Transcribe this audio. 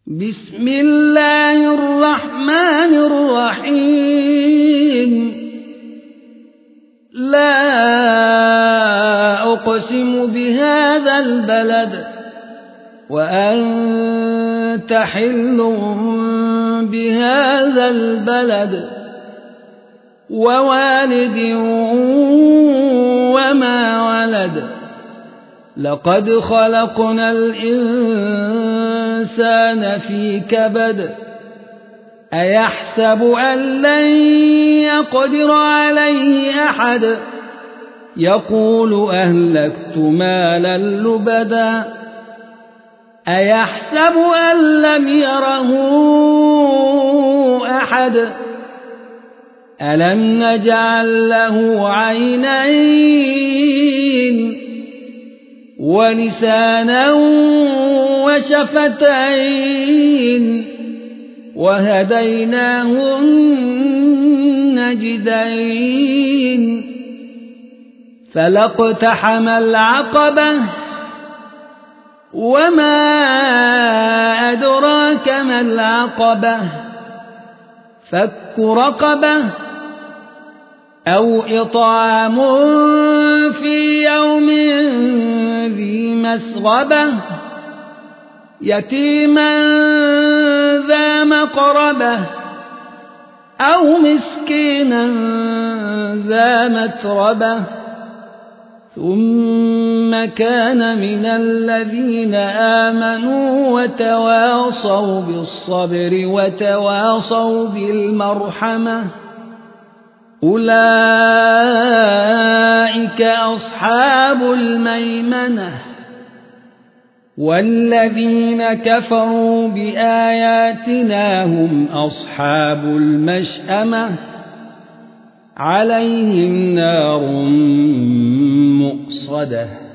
بسم الله الرحمن الرحيم لا أقسم بهذا البلد وأنت حل بهذا البلد ووالد وما ولد لقد خلقنا الإنسان في كبد أيحسب أن لن يقدر عليه أحد يقول أهلكت مالا لبدا أيحسب أن لم يره أحد ألم نجعل له عينين ولسانا وشفتين وهديناه النجدين فلاقتحم العقبة وما أدراك ما العقبة فك رقبة أو إطعام في يوم ذي مسغبة يتيما ذا مقربة أو مسكينا ذا متربة ثم كان من الذين آمنوا وتواصوا بالصبر وتواصوا بالمرحمة أولئك أصحاب الميمنة والذين كفروا بآياتنا هم أصحاب المشأمة عليهم نار مؤصدة